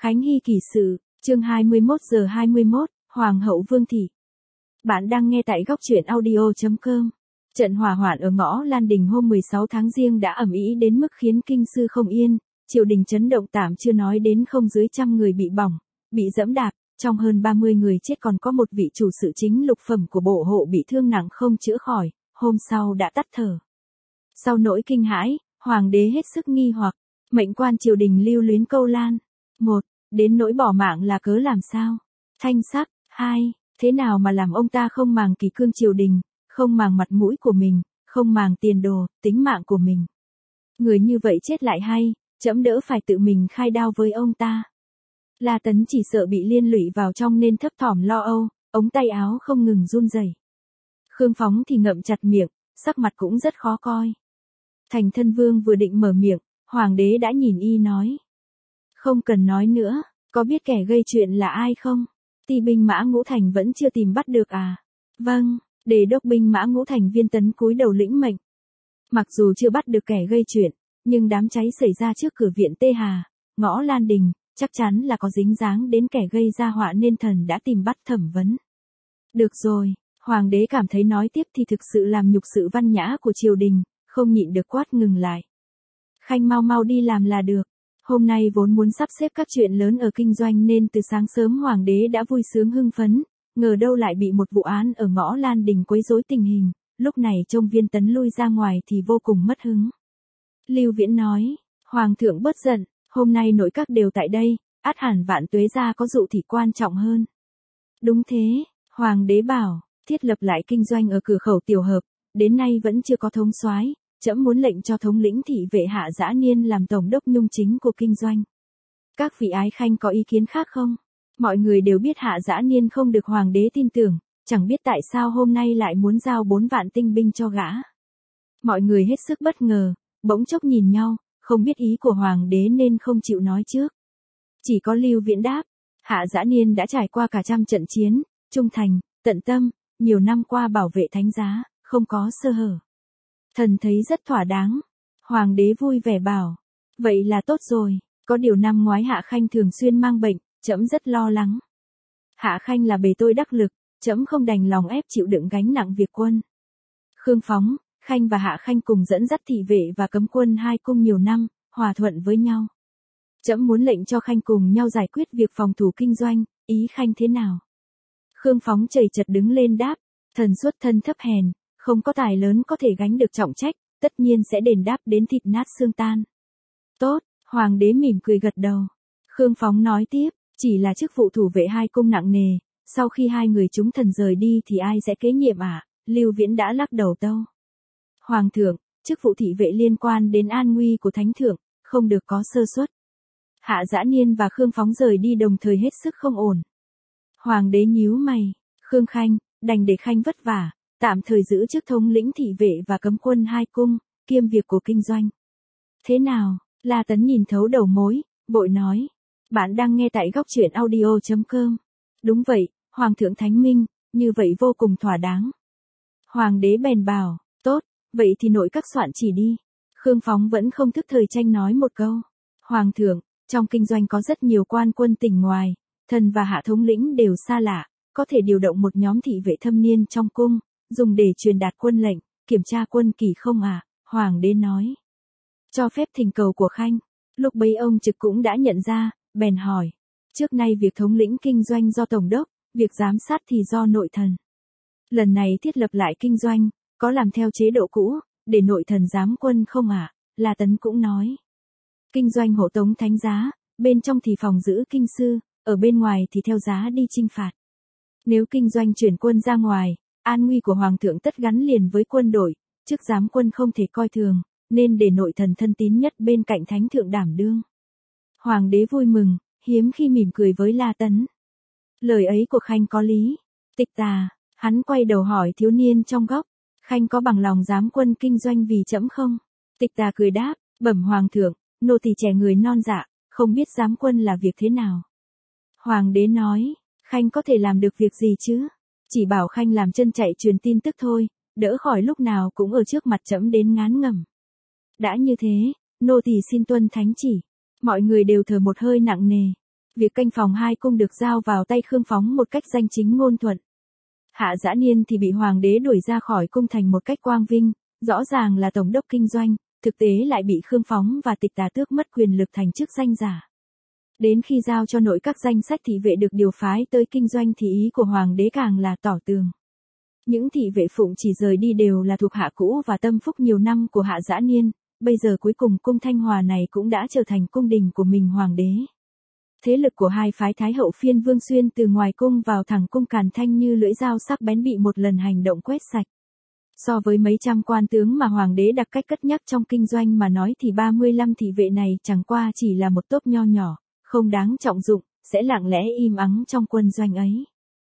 Khánh Hy Kỳ Sự, chương 21 giờ 21, Hoàng hậu Vương Thị. Bạn đang nghe tại góc truyện audio.com. Trận hỏa hoạn ở ngõ Lan Đình hôm 16 tháng Giêng đã ầm ĩ đến mức khiến kinh sư không yên, triều đình chấn động tạm chưa nói đến không dưới trăm người bị bỏng, bị dẫm đạp, trong hơn 30 người chết còn có một vị chủ sự chính lục phẩm của bộ hộ bị thương nặng không chữa khỏi, hôm sau đã tắt thở. Sau nỗi kinh hãi, hoàng đế hết sức nghi hoặc, mệnh quan triều đình lưu luyến câu lan. 1. Đến nỗi bỏ mạng là cớ làm sao? Thanh sắc. 2. Thế nào mà làm ông ta không màng kỷ cương triều đình, không màng mặt mũi của mình, không màng tiền đồ, tính mạng của mình. Người như vậy chết lại hay, trẫm đỡ phải tự mình khai đao với ông ta. La Tấn chỉ sợ bị liên lụy vào trong nên thấp thỏm lo âu, ống tay áo không ngừng run rẩy. Khương Phóng thì ngậm chặt miệng, sắc mặt cũng rất khó coi. Thành Thân Vương vừa định mở miệng, hoàng đế đã nhìn y nói. Không cần nói nữa, có biết kẻ gây chuyện là ai không? Ti binh mã Ngũ Thành vẫn chưa tìm bắt được à? Vâng, Đề đốc binh mã Ngũ Thành Viên Tấn cúi đầu lĩnh mệnh. Mặc dù chưa bắt được kẻ gây chuyện, nhưng đám cháy xảy ra trước cửa viện Tê Hà, ngõ Lan Đình, chắc chắn là có dính dáng đến kẻ gây ra họa nên thần đã tìm bắt thẩm vấn. Được rồi, hoàng đế cảm thấy nói tiếp thì thực sự làm nhục sự văn nhã của triều đình, không nhịn được quát ngừng lại. Khanh mau mau đi làm là được. Hôm nay vốn muốn sắp xếp các chuyện lớn ở kinh doanh nên từ sáng sớm hoàng đế đã vui sướng hưng phấn, ngờ đâu lại bị một vụ án ở ngõ Lan Đình quấy rối tình hình, lúc này trông Viên Tấn lui ra ngoài thì vô cùng mất hứng. Lưu Viễn nói, hoàng thượng bớt giận, hôm nay nội các đều tại đây, ắt hẳn Vạn Tuế gia có dụ thì quan trọng hơn. Đúng thế, hoàng đế bảo, thiết lập lại kinh doanh ở cửa khẩu Tiểu Hợp, đến nay vẫn chưa có thống soái. Trẫm muốn lệnh cho thống lĩnh thị vệ Hạ Dã Niên làm tổng đốc nhung chính của kinh doanh. Các vị ái khanh có ý kiến khác không? Mọi người đều biết Hạ Dã Niên không được hoàng đế tin tưởng, chẳng biết tại sao hôm nay lại muốn giao 4 vạn tinh binh cho gã. Mọi người hết sức bất ngờ, bỗng chốc nhìn nhau, không biết ý của hoàng đế nên không chịu nói trước. Chỉ có Lưu Viễn đáp, Hạ Dã Niên đã trải qua cả trăm trận chiến, trung thành, tận tâm, nhiều năm qua bảo vệ thánh giá, không có sơ hở. Thần thấy rất thỏa đáng. Hoàng đế vui vẻ bảo. Vậy là tốt rồi, có điều năm ngoái Hạ Khanh thường xuyên mang bệnh, trẫm rất lo lắng. Hạ Khanh là bề tôi đắc lực, trẫm không đành lòng ép chịu đựng gánh nặng việc quân. Khương Phóng, Khanh và Hạ Khanh cùng dẫn dắt thị vệ và cấm quân hai cung nhiều năm, hòa thuận với nhau. Trẫm muốn lệnh cho Khanh cùng nhau giải quyết việc phòng thủ kinh doanh, ý Khanh thế nào? Khương Phóng chầy chật đứng lên đáp, thần xuất thân thấp hèn. Không có tài lớn có thể gánh được trọng trách, tất nhiên sẽ đền đáp đến thịt nát xương tan. Tốt, hoàng đế mỉm cười gật đầu. Khương Phóng nói tiếp, chỉ là chức vụ thủ vệ hai cung nặng nề, sau khi hai người chúng thần rời đi thì ai sẽ kế nhiệm ạ? Lưu Viễn đã lắc đầu tâu. Hoàng thượng, chức vụ thị vệ liên quan đến an nguy của thánh thượng, không được có sơ suất. Hạ Dã Niên và Khương Phóng rời đi đồng thời hết sức không ổn. Hoàng đế nhíu mày, Khương Khanh, đành để Khanh vất vả. Tạm thời giữ chức thống lĩnh thị vệ và cấm quân hai cung, kiêm việc của kinh doanh. Thế nào? La Tấn nhìn thấu đầu mối, vội nói. Bạn đang nghe tại góc truyện audio.com. Đúng vậy, Hoàng thượng Thánh Minh, như vậy vô cùng thỏa đáng. Hoàng đế bèn bảo, tốt, vậy thì nội các soạn chỉ đi. Khương Phóng vẫn không thức thời tranh nói một câu. Hoàng thượng, trong kinh doanh có rất nhiều quan quân tỉnh ngoài, thần và hạ thống lĩnh đều xa lạ, có thể điều động một nhóm thị vệ thâm niên trong cung. Dùng để truyền đạt quân lệnh, kiểm tra quân kỳ không à? Hoàng đế nói. Cho phép thỉnh cầu của Khanh. Lúc bấy ông Trực cũng đã nhận ra, bèn hỏi. Trước nay việc thống lĩnh kinh doanh do tổng đốc, việc giám sát thì do nội thần. Lần này thiết lập lại kinh doanh, có làm theo chế độ cũ, để nội thần giám quân không à? La Tấn cũng nói. Kinh doanh hộ tống thánh giá, bên trong thì phòng giữ kinh sư, ở bên ngoài thì theo giá đi chinh phạt. Nếu kinh doanh chuyển quân ra ngoài, an nguy của hoàng thượng tất gắn liền với quân đội, chức giám quân không thể coi thường, nên để nội thần thân tín nhất bên cạnh thánh thượng đảm đương. Hoàng đế vui mừng, hiếm khi mỉm cười với La Tấn. Lời ấy của Khanh có lý. Tịch Tà, hắn quay đầu hỏi thiếu niên trong góc, Khanh có bằng lòng giám quân kinh doanh vì trẫm không? Tịch Tà cười đáp, bẩm hoàng thượng, nô tỳ trẻ người non dạ, không biết giám quân là việc thế nào. Hoàng đế nói, Khanh có thể làm được việc gì chứ? Chỉ bảo Khanh làm chân chạy truyền tin tức thôi, đỡ khỏi lúc nào cũng ở trước mặt trẫm đến ngán ngẩm. Đã như thế, nô tỳ xin tuân thánh chỉ. Mọi người đều thở một hơi nặng nề. Việc canh phòng hai cung được giao vào tay Khương Phóng một cách danh chính ngôn thuận. Hạ Dã Niên thì bị hoàng đế đuổi ra khỏi cung thành một cách quang vinh, rõ ràng là tổng đốc kinh doanh, thực tế lại bị Khương Phóng và Tịch Tà tước mất quyền lực thành chức danh giả. Đến khi giao cho nội các danh sách thị vệ được điều phái tới kinh doanh thì ý của hoàng đế càng là tỏ tường. Những thị vệ phụng chỉ rời đi đều là thuộc hạ cũ và tâm phúc nhiều năm của Hạ Dã Niên, bây giờ cuối cùng cung Thanh Hòa này cũng đã trở thành cung đình của mình hoàng đế. Thế lực của hai phái Thái Hậu phiên Vương Xuyên từ ngoài cung vào thẳng cung Càn Thanh như lưỡi dao sắc bén bị một lần hành động quét sạch. So với mấy trăm quan tướng mà hoàng đế đặc cách cất nhắc trong kinh doanh mà nói thì 35 thị vệ này chẳng qua chỉ là một tốp nho nhỏ, không đáng trọng dụng, sẽ lặng lẽ im ắng trong quân doanh ấy.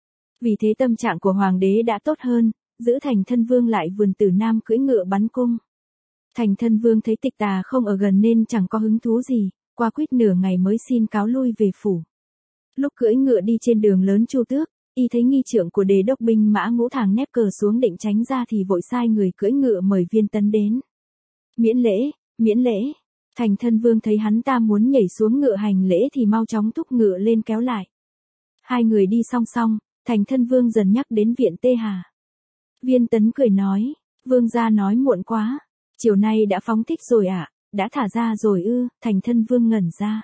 Vì thế tâm trạng của hoàng đế đã tốt hơn, giữ Thành Thân Vương lại vườn Tử Nam cưỡi ngựa bắn cung. Thành Thân Vương thấy Tịch Tà không ở gần nên chẳng có hứng thú gì, qua quýt nửa ngày mới xin cáo lui về phủ. Lúc cưỡi ngựa đi trên đường lớn Chu Tước, y thấy nghi trưởng của Đề đốc binh mã Ngũ Thàng nép cờ xuống định tránh ra thì vội sai người cưỡi ngựa mời Viên Tấn đến. Miễn lễ, miễn lễ. Thành Thân Vương thấy hắn ta muốn nhảy xuống ngựa hành lễ thì mau chóng thúc ngựa lên kéo lại. Hai người đi song song, Thành Thân Vương dần nhắc đến Viện Tê Hà. Viên Tấn cười nói, Vương gia nói muộn quá, chiều nay đã phóng thích rồi ạ, đã thả ra rồi ư? Thành Thân Vương ngẩn ra.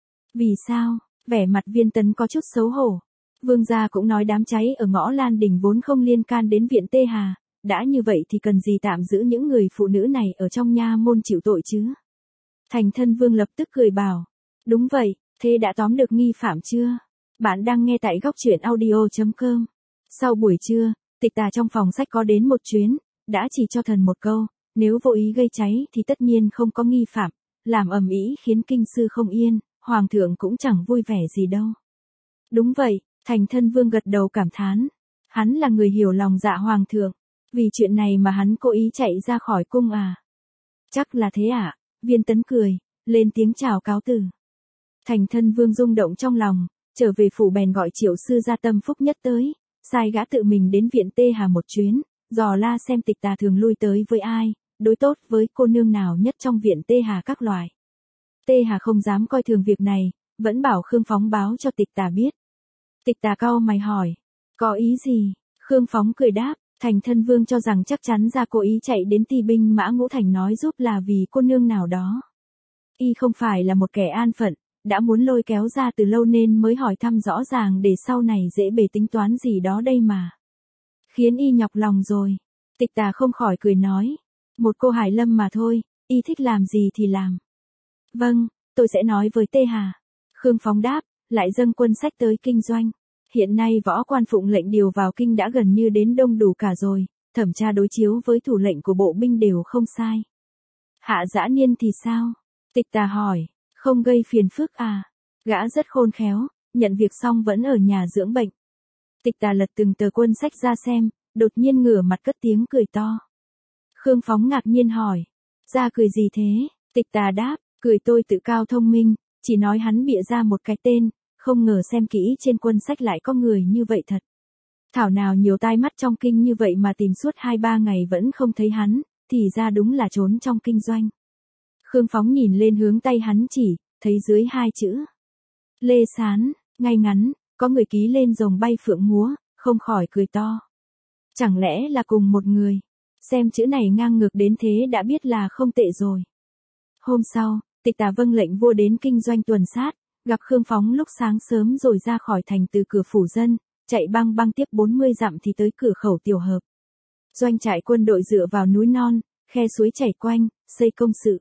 Vì sao? Vẻ mặt Viên Tấn có chút xấu hổ. Vương gia cũng nói đám cháy ở ngõ Lan Đình vốn không liên can đến Viện Tê Hà, đã như vậy thì cần gì tạm giữ những người phụ nữ này ở trong nha môn chịu tội chứ? Thành Thân Vương lập tức cười bảo, đúng vậy, thế đã tóm được nghi phạm chưa? Bạn đang nghe tại góc truyện audio.com. Sau buổi trưa, Tịch Tà trong phòng sách có đến một chuyến, đã chỉ cho thần một câu, nếu vô ý gây cháy thì tất nhiên không có nghi phạm, làm ầm ĩ khiến kinh sư không yên, hoàng thượng cũng chẳng vui vẻ gì đâu. Đúng vậy, Thành Thân Vương gật đầu cảm thán, hắn là người hiểu lòng dạ hoàng thượng, vì chuyện này mà hắn cố ý chạy ra khỏi cung à? Chắc là thế ạ. Viên Tấn cười, lên tiếng chào cáo từ. Thành Thân Vương rung động trong lòng, trở về phủ bèn gọi Triệu sư gia tâm phúc nhất tới, sai gã tự mình đến Viện Tê Hà một chuyến, dò la xem Tịch Tà thường lui tới với ai, đối tốt với cô nương nào nhất trong Viện Tê Hà các loại. Tê Hà không dám coi thường việc này, vẫn bảo Khương Phóng báo cho Tịch Tà biết. Tịch Tà cau mày hỏi, có ý gì? Khương Phóng cười đáp, Thành Thân Vương cho rằng chắc chắn ra cố ý chạy đến Ti binh mã Ngũ Thành nói giúp là vì cô nương nào đó. Y không phải là một kẻ an phận, đã muốn lôi kéo ra từ lâu nên mới hỏi thăm rõ ràng để sau này dễ bề tính toán gì đó đây mà. Khiến y nhọc lòng rồi. Tịch Tà không khỏi cười nói, một cô Hải Lâm mà thôi, y thích làm gì thì làm. Vâng, tôi sẽ nói với Tê Hà. Khương Phóng đáp, lại dâng quân sách tới kinh doanh. Hiện nay võ quan phụng lệnh điều vào kinh đã gần như đến đông đủ cả rồi, thẩm tra đối chiếu với thủ lệnh của bộ binh đều không sai. Hạ Dã Niên thì sao? Tịch Tà hỏi, không gây phiền phức à? Gã rất khôn khéo, nhận việc xong vẫn ở nhà dưỡng bệnh. Tịch Tà lật từng tờ quân sách ra xem, đột nhiên ngửa mặt cất tiếng cười to. Khương Phóng ngạc nhiên hỏi, ra cười gì thế? Tịch Tà đáp, cười tôi tự cao thông minh, chỉ nói hắn bịa ra một cái tên, không ngờ xem kỹ trên quân sách lại có người như vậy thật. Thảo nào nhiều tai mắt trong kinh như vậy mà tìm suốt 2-3 ngày vẫn không thấy hắn, thì ra đúng là trốn trong kinh doanh. Khương Phóng nhìn lên hướng tay hắn chỉ, thấy dưới 2 chữ. Lê Sán, ngay ngắn, có người ký lên rồng bay phượng múa, không khỏi cười to. Chẳng lẽ là cùng một người? Xem chữ này ngang ngược đến thế đã biết là không tệ rồi. Hôm sau, Tịch Tà vâng lệnh vua đến kinh doanh tuần sát, gặp Khương Phóng lúc sáng sớm rồi ra khỏi thành từ cửa phủ dân, chạy băng băng tiếp 40 dặm thì tới cửa khẩu Tiểu Hợp. Doanh trại quân đội dựa vào núi non, khe suối chảy quanh, xây công sự.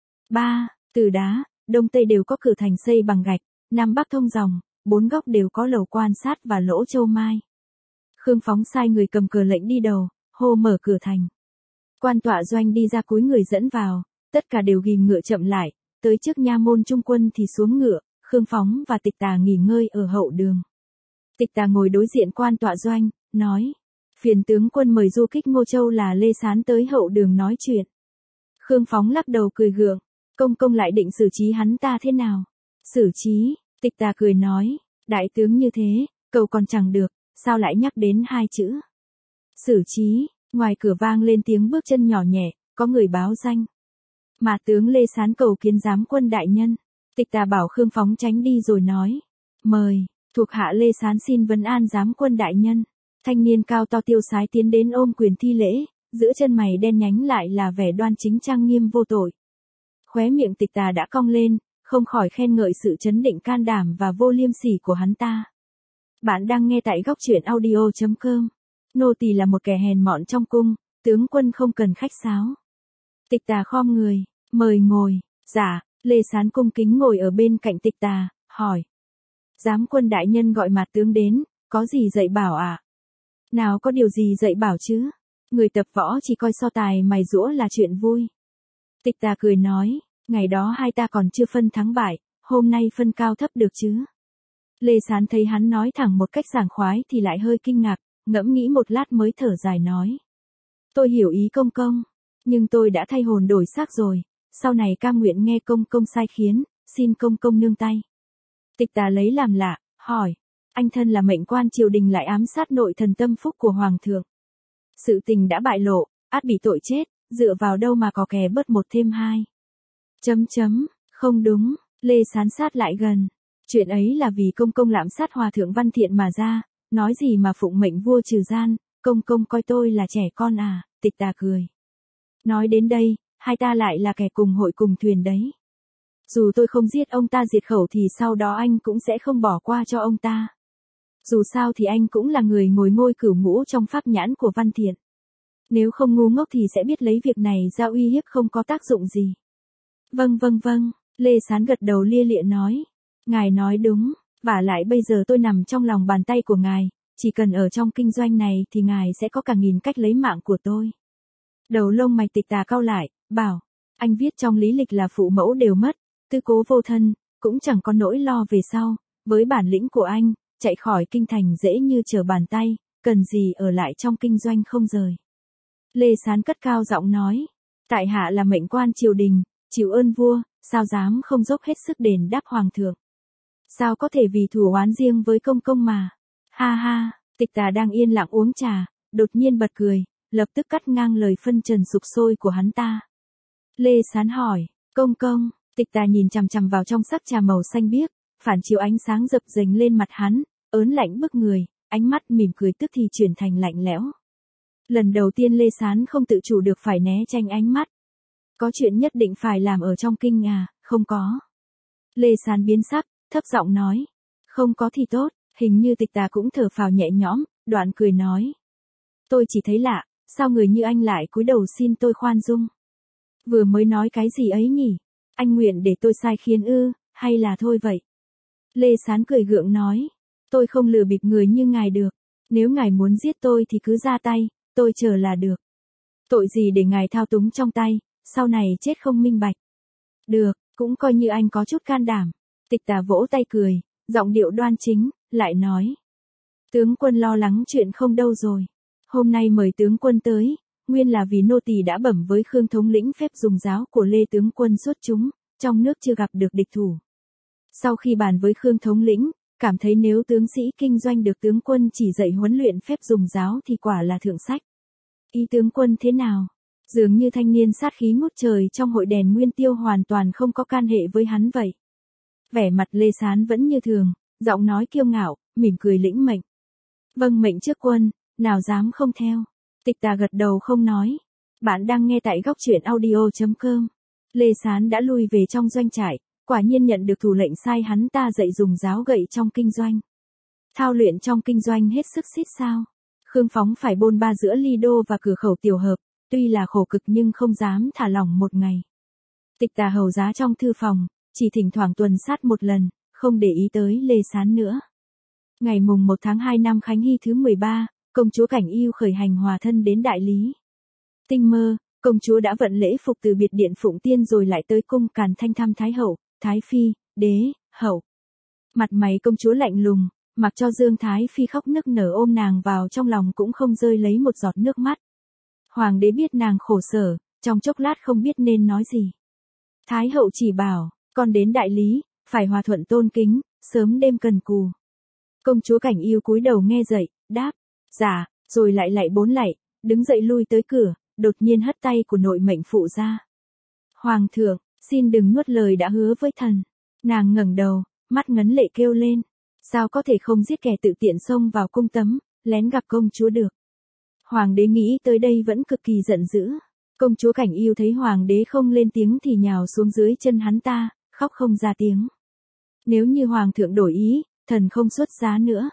3. Từ đá, đông tây đều có cửa thành xây bằng gạch, nam bắc thông dòng, 4 góc đều có lầu quan sát và lỗ châu mai. Khương Phóng sai người cầm cờ lệnh đi đầu, hô mở cửa thành. Quan tọa doanh đi ra cúi người dẫn vào, tất cả đều ghìm ngựa chậm lại, tới trước nha môn trung quân thì xuống ngựa, Khương Phóng và Tịch Tà nghỉ ngơi ở hậu đường. Tịch Tà ngồi đối diện quan tọa doanh, nói, phiền tướng quân mời du kích Ngô Châu là Lê Sán tới hậu đường nói chuyện. Khương Phóng lắc đầu cười gượng, công lại định xử trí hắn ta thế nào? Xử trí, Tịch Tà cười nói, đại tướng như thế, cầu còn chẳng được, sao lại nhắc đến 2 chữ? Xử trí, ngoài cửa vang lên tiếng bước chân nhỏ nhẹ, có người báo danh. Mà tướng Lê Sán cầu kiến giám quân đại nhân. Tịch Tà bảo Khương Phóng tránh đi rồi nói, Mời, thuộc hạ Lê Sán xin vấn an giám quân đại nhân. Thanh niên cao to tiêu sái tiến đến ôm quyền thi lễ, giữa chân mày đen nhánh lại là vẻ đoan chính trang nghiêm vô tội. Khóe miệng Tịch Tà đã cong lên, không khỏi khen ngợi sự chấn định can đảm và vô liêm sỉ của hắn ta. Bạn đang nghe tại góc truyện audio.com. Nô tỳ là một kẻ hèn mọn trong cung, tướng quân không cần khách sáo. Tịch Tà khom người, mời ngồi. Dạ, Lê Sán cung kính ngồi ở bên cạnh Tịch Tà, hỏi. Giám quân đại nhân gọi Mạt tướng đến, có gì dạy bảo ạ? Nào có điều gì dạy bảo chứ? Người tập võ chỉ coi so tài mày giũa là chuyện vui. Tịch Tà cười nói, ngày đó hai ta còn chưa phân thắng bại, hôm nay phân cao thấp được chứ? Lê Sán thấy hắn nói thẳng một cách sảng khoái thì lại hơi kinh ngạc, ngẫm nghĩ một lát mới thở dài nói. Tôi hiểu ý công công, nhưng tôi đã thay hồn đổi xác rồi, sau này cam nguyện nghe công công sai khiến, xin công công nương tay. Tịch Tà lấy làm lạ, hỏi, anh thân là mệnh quan triều đình lại ám sát nội thần tâm phúc của hoàng thượng. Sự tình đã bại lộ, ắt bị tội chết, dựa vào đâu mà có kè bớt một thêm hai. Không đúng, Lê Sán sát lại gần. Chuyện ấy là vì công công lạm sát hòa thượng Văn Thiện mà ra, nói gì mà phụng mệnh vua trừ gian, công công coi tôi là trẻ con à, Tịch Tà cười. Nói đến đây, hai ta lại là kẻ cùng hội cùng thuyền đấy. Dù tôi không giết ông ta diệt khẩu thì sau đó anh cũng sẽ không bỏ qua cho ông ta. Dù sao thì anh cũng là người ngồi ngôi cửu ngũ trong pháp nhãn của Văn Thiện. Nếu không ngu ngốc thì sẽ biết lấy việc này ra uy hiếp không có tác dụng gì. Vâng, Lê Sán gật đầu lia lịa nói. Ngài nói đúng, vả lại bây giờ tôi nằm trong lòng bàn tay của ngài, chỉ cần ở trong kinh doanh này thì ngài sẽ có cả nghìn cách lấy mạng của tôi. Đầu lông mày Tịch Tà cau lại, bảo, anh viết trong lý lịch là phụ mẫu đều mất, tư cố vô thân, cũng chẳng có nỗi lo về sau, với bản lĩnh của anh, chạy khỏi kinh thành dễ như trở bàn tay, cần gì ở lại trong kinh doanh không rời. Lê Sán cất cao giọng nói, tại hạ là mệnh quan triều đình, chịu ơn vua, sao dám không dốc hết sức đền đáp hoàng thượng. Sao có thể vì thù oán riêng với công công mà. Ha ha, Tịch Tà đang yên lặng uống trà, đột nhiên bật cười, lập tức cắt ngang lời phân trần sục sôi của hắn ta. Lê Sán hỏi, công công, Tịch Tà nhìn chằm chằm vào trong sắc trà màu xanh biếc, phản chiếu ánh sáng dập dềnh lên mặt hắn, ớn lạnh bức người, ánh mắt mỉm cười tức thì chuyển thành lạnh lẽo. Lần đầu tiên Lê Sán không tự chủ được phải né tránh ánh mắt. Có chuyện nhất định phải làm ở trong kinh à, không có. Lê Sán biến sắc, thấp giọng nói. Không có thì tốt, hình như Tịch Tà cũng thở phào nhẹ nhõm, đoạn cười nói. Tôi chỉ thấy lạ, sao người như anh lại cúi đầu xin tôi khoan dung. Vừa mới nói cái gì ấy nhỉ? Anh nguyện để tôi sai khiến ư, hay là thôi vậy? Lê Sán cười gượng nói. Tôi không lừa bịp người như ngài được. Nếu ngài muốn giết tôi thì cứ ra tay, tôi chờ là được. Tội gì để ngài thao túng trong tay, sau này chết không minh bạch. Được, cũng coi như anh có chút can đảm. Tịch Tà vỗ tay cười, giọng điệu đoan chính, lại nói. Tướng quân lo lắng chuyện không đâu rồi. Hôm nay mời tướng quân tới, nguyên là vì nô tỳ đã bẩm với Khương thống lĩnh phép dùng giáo của Lê tướng quân xuất chúng, trong nước chưa gặp được địch thủ. Sau khi bàn với Khương thống lĩnh, cảm thấy nếu tướng sĩ kinh doanh được tướng quân chỉ dạy huấn luyện phép dùng giáo thì quả là thượng sách. Ý tướng quân thế nào? Dường như thanh niên sát khí ngút trời trong hội đèn nguyên tiêu hoàn toàn không có can hệ với hắn vậy. Vẻ mặt Lê Sán vẫn như thường, giọng nói kiêu ngạo, mỉm cười lĩnh mệnh. Vâng mệnh trước quân, nào dám không theo. Tịch Tà gật đầu không nói. Bạn đang nghe tại góc truyện audio.com. Lê Sán đã lui về trong doanh trại, quả nhiên nhận được thủ lệnh sai hắn ta dạy dùng giáo gậy trong kinh doanh. Thao luyện trong kinh doanh hết sức xít sao. Khương Phóng phải bôn ba giữa Ly Đô và cửa khẩu Tiểu Hợp, tuy là khổ cực nhưng không dám thả lỏng một ngày. Tịch Tà hầu giá trong thư phòng, chỉ thỉnh thoảng tuần sát một lần, không để ý tới Lê Sán nữa. Ngày mùng 1 tháng 2 năm Khánh Hy thứ 13, công chúa Cảnh Yêu khởi hành hòa thân đến đại lý. Tinh mơ, công chúa đã vận lễ phục từ biệt điện Phụng Tiên rồi lại tới cung Càn Thanh thăm Thái hậu, Thái phi, đế, hậu. Mặt mày công chúa lạnh lùng, mặc cho Dương Thái phi khóc nức nở ôm nàng vào trong lòng cũng không rơi lấy một giọt nước mắt. Hoàng đế biết nàng khổ sở, trong chốc lát không biết nên nói gì. Thái hậu chỉ bảo, con đến đại lý, phải hòa thuận tôn kính, sớm đêm cần cù. Công chúa Cảnh Yêu cúi đầu nghe dậy, đáp, dạ, rồi lại lạy 4 lạy, đứng dậy lui tới cửa, đột nhiên hất tay của nội mệnh phụ ra. Hoàng thượng, xin đừng nuốt lời đã hứa với thần. Nàng ngẩng đầu, mắt ngấn lệ kêu lên. Sao có thể không giết kẻ tự tiện xông vào cung tấm, lén gặp công chúa được. Hoàng đế nghĩ tới đây vẫn cực kỳ giận dữ. Công chúa Cảnh Yêu thấy hoàng đế không lên tiếng thì nhào xuống dưới chân hắn ta, khóc không ra tiếng. Nếu như hoàng thượng đổi ý, thần không xuất giá nữa.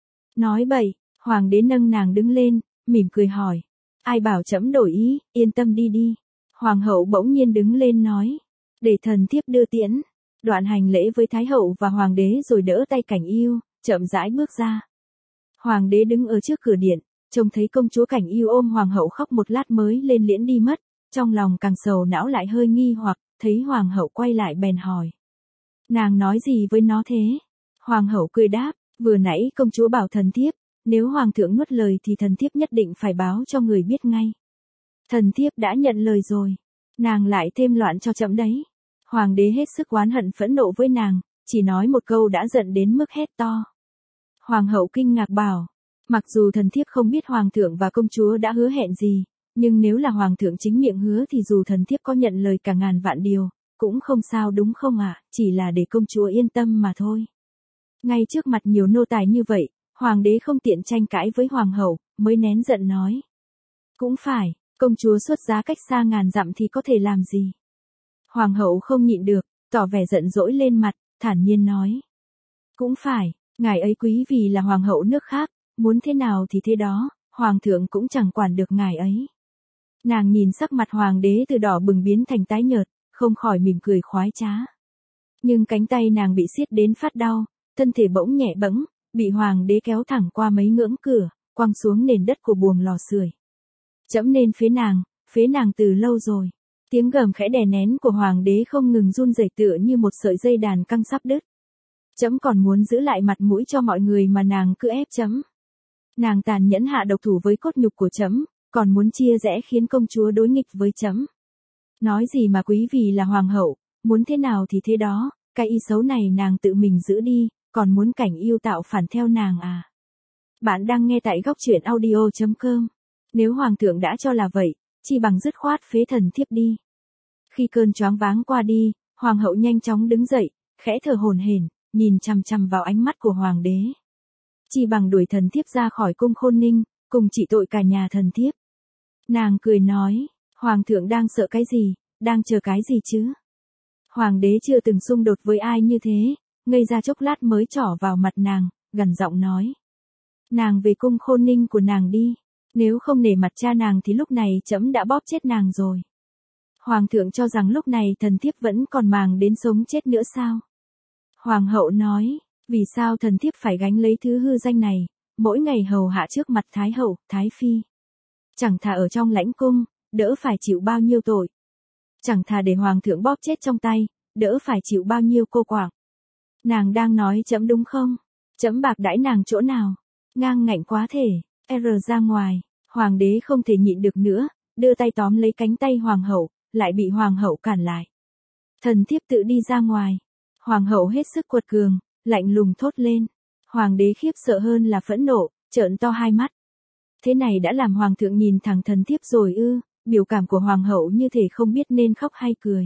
Nói bậy, hoàng đế nâng nàng đứng lên, mỉm cười hỏi. Ai bảo trẫm đổi ý, yên tâm đi đi. Hoàng hậu bỗng nhiên đứng lên nói. Để thần thiếp đưa tiễn. Đoạn hành lễ với thái hậu và hoàng đế rồi đỡ tay Cảnh Yêu, chậm rãi bước ra. Hoàng đế đứng ở trước cửa điện, trông thấy công chúa Cảnh Yêu ôm hoàng hậu khóc một lát mới lên liễn đi mất, trong lòng càng sầu não lại hơi nghi hoặc, thấy hoàng hậu quay lại bèn hỏi. Nàng nói gì với nó thế? Hoàng hậu cười đáp, vừa nãy công chúa bảo thần thiếp, nếu hoàng thượng nuốt lời thì thần thiếp nhất định phải báo cho người biết ngay. Thần thiếp đã nhận lời rồi, nàng lại thêm loạn cho trẫm đấy. Hoàng đế hết sức oán hận phẫn nộ với nàng, chỉ nói một câu đã giận đến mức hét to. Hoàng hậu kinh ngạc bảo, mặc dù thần thiếp không biết hoàng thượng và công chúa đã hứa hẹn gì, nhưng nếu là hoàng thượng chính miệng hứa thì dù thần thiếp có nhận lời cả ngàn vạn điều, cũng không sao đúng không ạ, chỉ là để công chúa yên tâm mà thôi. Ngay trước mặt nhiều nô tài như vậy, hoàng đế không tiện tranh cãi với hoàng hậu, mới nén giận nói. Cũng phải, công chúa xuất giá cách xa ngàn dặm thì có thể làm gì? Hoàng hậu không nhịn được, tỏ vẻ giận dỗi lên mặt, thản nhiên nói. Cũng phải, ngài ấy quý vì là hoàng hậu nước khác, muốn thế nào thì thế đó, hoàng thượng cũng chẳng quản được ngài ấy. Nàng nhìn sắc mặt hoàng đế từ đỏ bừng biến thành tái nhợt, không khỏi mỉm cười khoái trá. Nhưng cánh tay nàng bị siết đến phát đau, thân thể bỗng nhẹ bẫng, bị hoàng đế kéo thẳng qua mấy ngưỡng cửa, quăng xuống nền đất của buồng lò sưởi. Trẫm nên phế nàng từ lâu rồi. Tiếng gầm khẽ đè nén của hoàng đế không ngừng run rẩy tựa như một sợi dây đàn căng sắp đứt. Trẫm còn muốn giữ lại mặt mũi cho mọi người mà nàng cứ ép trẫm. Nàng tàn nhẫn hạ độc thủ với cốt nhục của trẫm, còn muốn chia rẽ khiến công chúa đối nghịch với trẫm. Nói gì mà quý vì là hoàng hậu, muốn thế nào thì thế đó, cái ý xấu này nàng tự mình giữ đi, còn muốn Cảnh Yêu tạo phản theo nàng à. Bạn đang nghe tại góc truyện audio.com. Nếu hoàng thượng đã cho là vậy, chi bằng dứt khoát phế thần thiếp đi. Khi cơn choáng váng qua đi, hoàng hậu nhanh chóng đứng dậy, khẽ thở hổn hển, nhìn chằm chằm vào ánh mắt của hoàng đế. Chi bằng đuổi thần thiếp ra khỏi cung Khôn Ninh, cùng trị tội cả nhà thần thiếp. Nàng cười nói, hoàng thượng đang sợ cái gì, đang chờ cái gì chứ? Hoàng đế chưa từng xung đột với ai như thế, ngây ra chốc lát mới trỏ vào mặt nàng, gằn giọng nói. Nàng về cung Khôn Ninh của nàng đi, nếu không nể mặt cha nàng thì lúc này trẫm đã bóp chết nàng rồi. Hoàng thượng cho rằng lúc này thần thiếp vẫn còn màng đến sống chết nữa sao? Hoàng hậu nói, vì sao thần thiếp phải gánh lấy thứ hư danh này, mỗi ngày hầu hạ trước mặt thái hậu, thái phi. Chẳng thà ở trong lãnh cung, đỡ phải chịu bao nhiêu tội. Chẳng thà để hoàng thượng bóp chết trong tay, đỡ phải chịu bao nhiêu cô quạng. Nàng đang nói trẫm đúng không? Trẫm bạc đãi nàng chỗ nào? Ngang ngạnh quá thể, ra ngoài, hoàng đế không thể nhịn được nữa, đưa tay tóm lấy cánh tay hoàng hậu, lại bị hoàng hậu cản lại. Thần thiếp tự đi ra ngoài. Hoàng hậu hết sức quật cường, lạnh lùng thốt lên. Hoàng đế khiếp sợ hơn là phẫn nộ, trợn to hai mắt. Thế này đã làm hoàng thượng nhìn thẳng thần thiếp rồi ư? Biểu cảm của hoàng hậu như thể không biết nên khóc hay cười.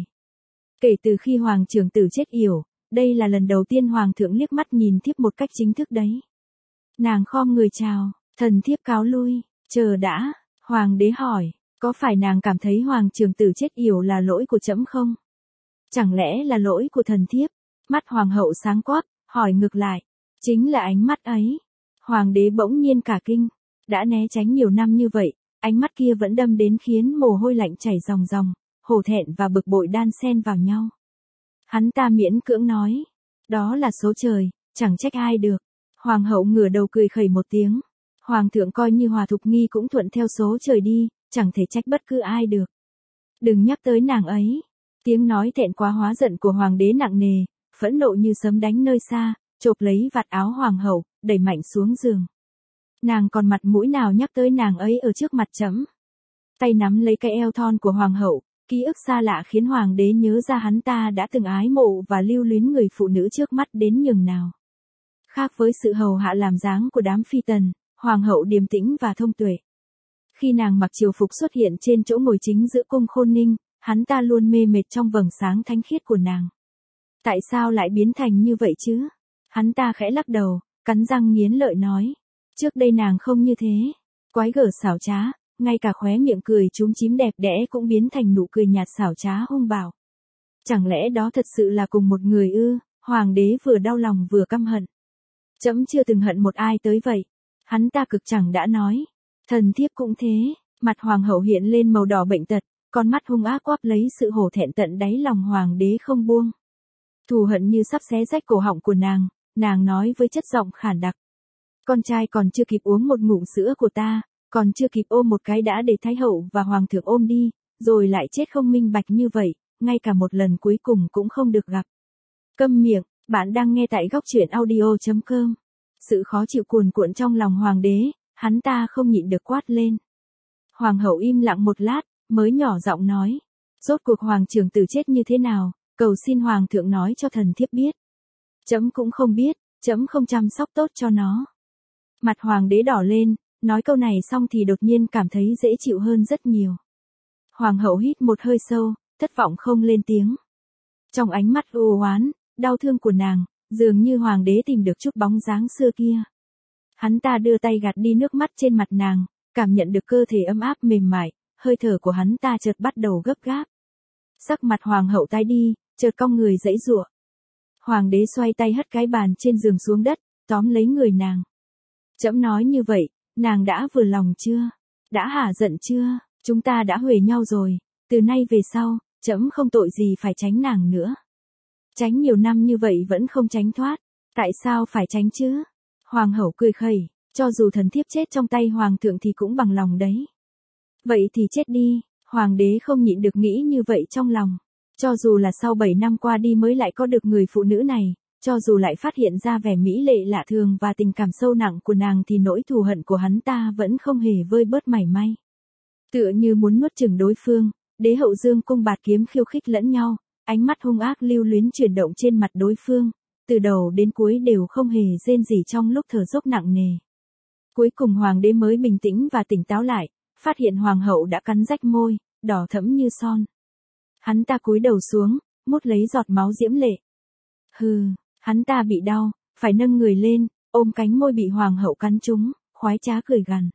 Kể từ khi hoàng trưởng tử chết yểu, đây là lần đầu tiên hoàng thượng liếc mắt nhìn thiếp một cách chính thức đấy. Nàng khom người chào, thần thiếp cáo lui. Chờ đã, hoàng đế hỏi, có phải nàng cảm thấy hoàng trưởng tử chết yểu là lỗi của trẫm không? Chẳng lẽ là lỗi của thần thiếp? Mắt hoàng hậu sáng quắc, hỏi ngược lại. Chính là ánh mắt ấy. Hoàng đế bỗng nhiên cả kinh. Đã né tránh nhiều năm như vậy, ánh mắt kia vẫn đâm đến khiến mồ hôi lạnh chảy ròng ròng, hổ thẹn và bực bội đan xen vào nhau. Hắn ta miễn cưỡng nói. Đó là số trời, chẳng trách ai được. Hoàng hậu ngửa đầu cười khẩy một tiếng. Hoàng thượng coi như Hòa Thục Nghi cũng thuận theo số trời đi, chẳng thể trách bất cứ ai được. Đừng nhắc tới nàng ấy. Tiếng nói thẹn quá hóa giận của hoàng đế nặng nề, phẫn nộ như sấm đánh nơi xa, chộp lấy vạt áo hoàng hậu, đẩy mạnh xuống giường. Nàng còn mặt mũi nào nhắc tới nàng ấy ở trước mặt trẫm? Tay nắm lấy cái eo thon của hoàng hậu, ký ức xa lạ khiến hoàng đế nhớ ra hắn ta đã từng ái mộ và lưu luyến người phụ nữ trước mắt đến nhường nào. Khác với sự hầu hạ làm dáng của đám phi tần, hoàng hậu điềm tĩnh và thông tuệ. Khi nàng mặc triều phục xuất hiện trên chỗ ngồi chính giữa cung Khôn Ninh, hắn ta luôn mê mệt trong vầng sáng thánh khiết của nàng. Tại sao lại biến thành như vậy chứ? Hắn ta khẽ lắc đầu, cắn răng nghiến lợi nói. Trước đây nàng không như thế. Quái gở xảo trá, ngay cả khóe miệng cười chúm chím đẹp đẽ cũng biến thành nụ cười nhạt xảo trá hung bạo. Chẳng lẽ đó thật sự là cùng một người ư? Hoàng đế vừa đau lòng vừa căm hận. Trẫm chưa từng hận một ai tới vậy. Hắn ta cực chẳng đã nói. Thần thiếp cũng thế. Mặt hoàng hậu hiện lên màu đỏ bệnh tật, con mắt hung ác quắp lấy sự hổ thẹn tận đáy lòng hoàng đế không buông. Thù hận như sắp xé rách cổ họng của nàng nói với chất giọng khản đặc. Con trai còn chưa kịp uống một ngụm sữa của ta, còn chưa kịp ôm một cái đã để thái hậu và hoàng thượng ôm đi, rồi lại chết không minh bạch như vậy, ngay cả một lần cuối cùng cũng không được gặp. Câm miệng, bạn đang nghe tại góc truyện audio.com. Sự khó chịu cuồn cuộn trong lòng hoàng đế, hắn ta không nhịn được quát lên. Hoàng hậu im lặng một lát, mới nhỏ giọng nói. Rốt cuộc hoàng trưởng tử chết như thế nào, cầu xin hoàng thượng nói cho thần thiếp biết. Trẫm cũng không biết, trẫm không chăm sóc tốt cho nó. Mặt hoàng đế đỏ lên, nói câu này xong thì đột nhiên cảm thấy dễ chịu hơn rất nhiều. Hoàng hậu hít một hơi sâu, thất vọng không lên tiếng. Trong ánh mắt u oán, đau thương của nàng, dường như hoàng đế tìm được chút bóng dáng xưa kia. Hắn ta đưa tay gạt đi nước mắt trên mặt nàng, cảm nhận được cơ thể ấm áp mềm mại, hơi thở của hắn ta chợt bắt đầu gấp gáp. Sắc mặt hoàng hậu tái đi, chợt cong người giãy giụa. Hoàng đế xoay tay hất cái bàn trên giường xuống đất, tóm lấy người nàng. Trẫm nói như vậy, nàng đã vừa lòng chưa? Đã hả giận chưa? Chúng ta đã huề nhau rồi, từ nay về sau, trẫm không tội gì phải tránh nàng nữa. Tránh nhiều năm như vậy vẫn không tránh thoát, tại sao phải tránh chứ? Hoàng hậu cười khẩy, cho dù thần thiếp chết trong tay hoàng thượng thì cũng bằng lòng đấy. Vậy thì chết đi, hoàng đế không nhịn được nghĩ như vậy trong lòng. Cho dù là sau 7 năm qua đi mới lại có được người phụ nữ này, cho dù lại phát hiện ra vẻ mỹ lệ lạ thường và tình cảm sâu nặng của nàng thì nỗi thù hận của hắn ta vẫn không hề vơi bớt mảy may. Tựa như muốn nuốt chửng đối phương, đế hậu dương cung bạt kiếm khiêu khích lẫn nhau, ánh mắt hung ác lưu luyến chuyển động trên mặt đối phương, từ đầu đến cuối đều không hề rên rỉ trong lúc thở dốc nặng nề. Cuối cùng hoàng đế mới bình tĩnh và tỉnh táo lại, phát hiện hoàng hậu đã cắn rách môi, đỏ thẫm như son. Hắn ta cúi đầu xuống, mút lấy giọt máu diễm lệ. Hừ, hắn ta bị đau, phải nâng người lên, ôm cánh môi bị hoàng hậu cắn trúng, khoái trá cười gằn.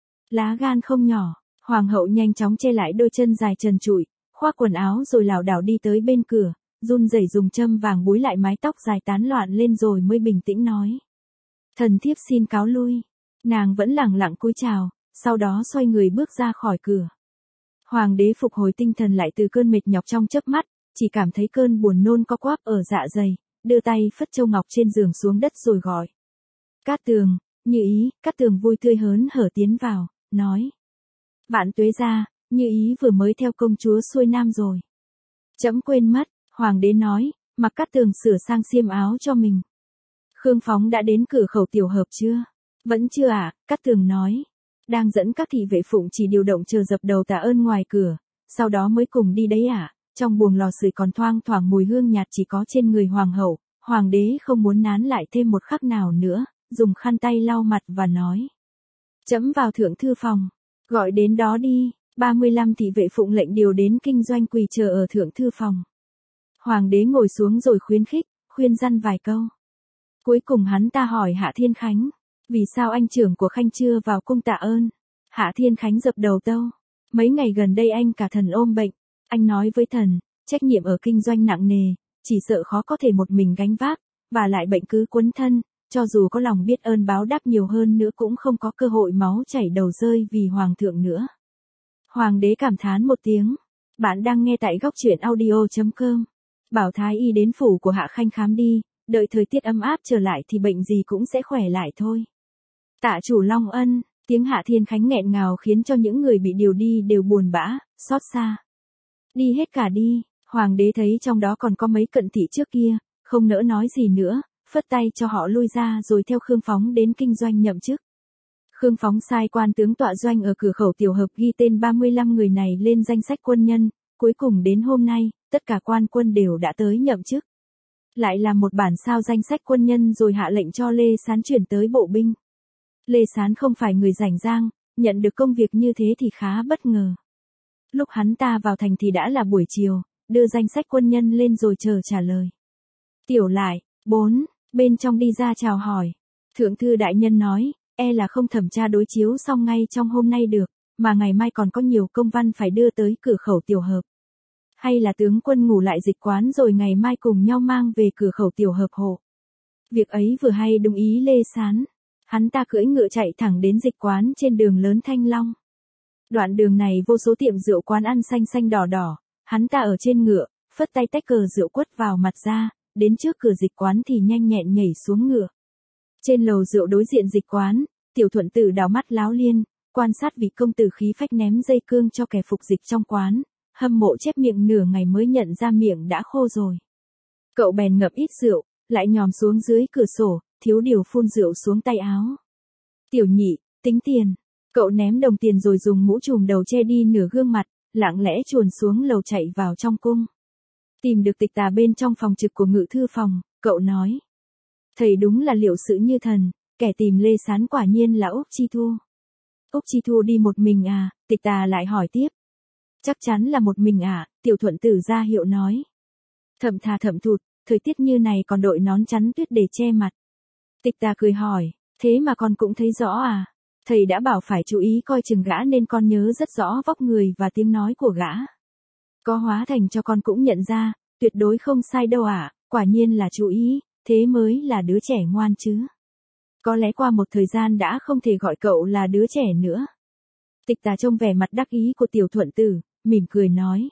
Lá gan không nhỏ, hoàng hậu nhanh chóng che lại đôi chân dài trần trụi, khoác quần áo rồi lảo đảo đi tới bên cửa, run rẩy dùng châm vàng búi lại mái tóc dài tán loạn lên rồi mới bình tĩnh nói. Thần thiếp xin cáo lui. Nàng vẫn lẳng lặng cúi chào, sau đó xoay người bước ra khỏi cửa. Hoàng đế phục hồi tinh thần lại từ cơn mệt nhọc trong chớp mắt, chỉ cảm thấy cơn buồn nôn co quắp ở dạ dày, đưa tay phất châu ngọc trên giường xuống đất rồi gọi. Cát Tường, Như Ý. Cát Tường vui tươi hớn hở tiến vào, nói. Vạn tuế gia, Như Ý vừa mới theo công chúa xuôi nam rồi. Trẫm quên mất, hoàng đế nói, mặc Cát Tường sửa sang xiêm áo cho mình. Khương Phóng đã đến cửa khẩu tiểu hợp chưa? Vẫn chưa ạ, Cát Tường nói. Đang dẫn các thị vệ phụng chỉ điều động chờ dập đầu tạ ơn ngoài cửa, sau đó mới cùng đi đấy ạ. Trong buồng lò sưởi còn thoang thoảng mùi hương nhạt chỉ có trên người hoàng hậu, hoàng đế không muốn nán lại thêm một khắc nào nữa, dùng khăn tay lau mặt và nói. Trẫm vào thượng thư phòng, gọi đến đó đi. 35 thị vệ phụng lệnh điều đến kinh doanh quỳ chờ ở thượng thư phòng. Hoàng đế ngồi xuống rồi khuyến khích, khuyên răn vài câu. Cuối cùng hắn ta hỏi Hạ Thiên Khánh, vì sao anh trưởng của Khanh chưa vào cung tạ ơn? Hạ Thiên Khánh dập đầu tâu, mấy ngày gần đây anh cả thần ôm bệnh, anh nói với thần, trách nhiệm ở kinh doanh nặng nề, chỉ sợ khó có thể một mình gánh vác, và lại bệnh cứ quấn thân, cho dù có lòng biết ơn báo đáp nhiều hơn nữa cũng không có cơ hội máu chảy đầu rơi vì hoàng thượng nữa. Hoàng đế cảm thán một tiếng. Bạn đang nghe tại góc truyện audio.com. Bảo Thái Y đến phủ của Hạ Khanh khám đi, đợi thời tiết ấm áp trở lại thì bệnh gì cũng sẽ khỏe lại thôi. Tạ chủ Long Ân, tiếng Hạ Thiên Khánh nghẹn ngào khiến cho những người bị điều đi đều buồn bã, xót xa. Đi hết cả đi, hoàng đế thấy trong đó còn có mấy cận thị trước kia, không nỡ nói gì nữa, phất tay cho họ lui ra rồi theo Khương Phóng đến kinh doanh nhậm chức. Khương Phóng sai quan tướng tọa doanh ở cửa khẩu tiểu hợp ghi tên 35 người này lên danh sách quân nhân, cuối cùng đến hôm nay, tất cả quan quân đều đã tới nhậm chức. Lại làm một bản sao danh sách quân nhân rồi hạ lệnh cho Lê Sán chuyển tới bộ binh. Lê Sán không phải người rảnh rang, nhận được công việc như thế thì khá bất ngờ. Lúc hắn ta vào thành thì đã là buổi chiều, đưa danh sách quân nhân lên rồi chờ trả lời. Tiểu lại, 4, Bên trong đi ra chào hỏi. Thượng thư đại nhân nói, là không thẩm tra đối chiếu xong ngay trong hôm nay được, mà ngày mai còn có nhiều công văn phải đưa tới cửa khẩu tiểu hợp. Hay là tướng quân ngủ lại dịch quán rồi ngày mai cùng nhau mang về cửa khẩu tiểu hợp hộ. Việc ấy vừa hay đúng ý Lê Sán. Hắn ta cưỡi ngựa chạy thẳng đến dịch quán trên đường lớn Thanh Long. Đoạn đường này vô số tiệm rượu quán ăn xanh xanh đỏ đỏ, hắn ta ở trên ngựa, phất tay tách cờ rượu quất vào mặt ra, đến trước cửa dịch quán thì nhanh nhẹn nhảy xuống ngựa. Trên lầu rượu đối diện dịch quán, Tiểu Thuận Tử đảo mắt láo liên, quan sát vị công tử khí phách ném dây cương cho kẻ phục dịch trong quán, hâm mộ chép miệng nửa ngày mới nhận ra miệng đã khô rồi. Cậu bèn ngậm ít rượu, lại nhòm xuống dưới cửa sổ, thiếu điều phun rượu xuống tay áo. Tiểu Nhị, tính tiền. Cậu ném đồng tiền rồi dùng mũ trùm đầu che đi nửa gương mặt, lặng lẽ chuồn xuống lầu chạy vào trong cung. Tìm được Tịch Tà bên trong phòng trực của ngự thư phòng, cậu nói. Thầy đúng là liệu sự như thần, kẻ tìm Lê Sán quả nhiên là Úc Chi Thu. Úc Chi Thu đi một mình à? Tịch Tà lại hỏi tiếp. Chắc chắn là một mình à? Tiểu Thuận Tử ra hiệu nói. Thậm thà thậm thụt, thời tiết như này còn đội nón chắn tuyết để che mặt. Tịch Tà cười hỏi, thế mà con cũng thấy rõ à? Thầy đã bảo phải chú ý coi chừng gã nên con nhớ rất rõ vóc người và tiếng nói của gã. Có hóa thành cho con cũng nhận ra, tuyệt đối không sai đâu ạ, quả nhiên là chú ý, thế mới là đứa trẻ ngoan chứ. Có lẽ qua một thời gian đã không thể gọi cậu là đứa trẻ nữa. Tịch Tà trông vẻ mặt đắc ý của Tiểu Thuận Tử, mỉm cười nói.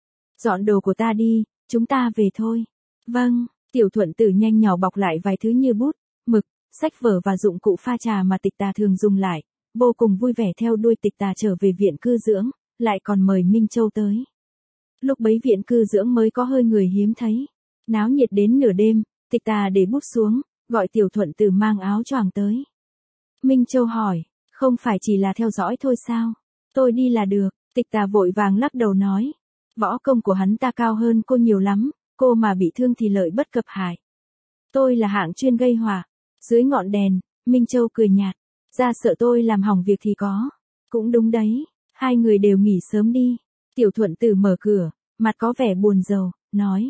Dọn đồ của ta đi, chúng ta về thôi. Vâng, Tiểu Thuận Tử nhanh nhỏ bọc lại vài thứ như bút, mực, sách vở và dụng cụ pha trà mà Tịch Tà thường dùng lại, vô cùng vui vẻ theo đuôi Tịch Tà trở về viện cư dưỡng, lại còn mời Minh Châu tới. Lúc bấy viện cư dưỡng mới có hơi người hiếm thấy. Náo nhiệt đến nửa đêm, Tịch Tà để bút xuống, gọi Tiểu Thuận Tử mang áo choàng tới. Minh Châu hỏi, không phải chỉ là theo dõi thôi sao? Tôi đi là được. Tịch Tà vội vàng lắc đầu nói. Võ công của hắn ta cao hơn cô nhiều lắm, cô mà bị thương thì lợi bất cập hại. Tôi là hạng chuyên gây họa. Dưới ngọn đèn, Minh Châu cười nhạt. Ra sợ tôi làm hỏng việc thì có. Cũng đúng đấy, hai người đều nghỉ sớm đi. Tiểu Thuận Tử mở cửa, mặt có vẻ buồn rầu, nói.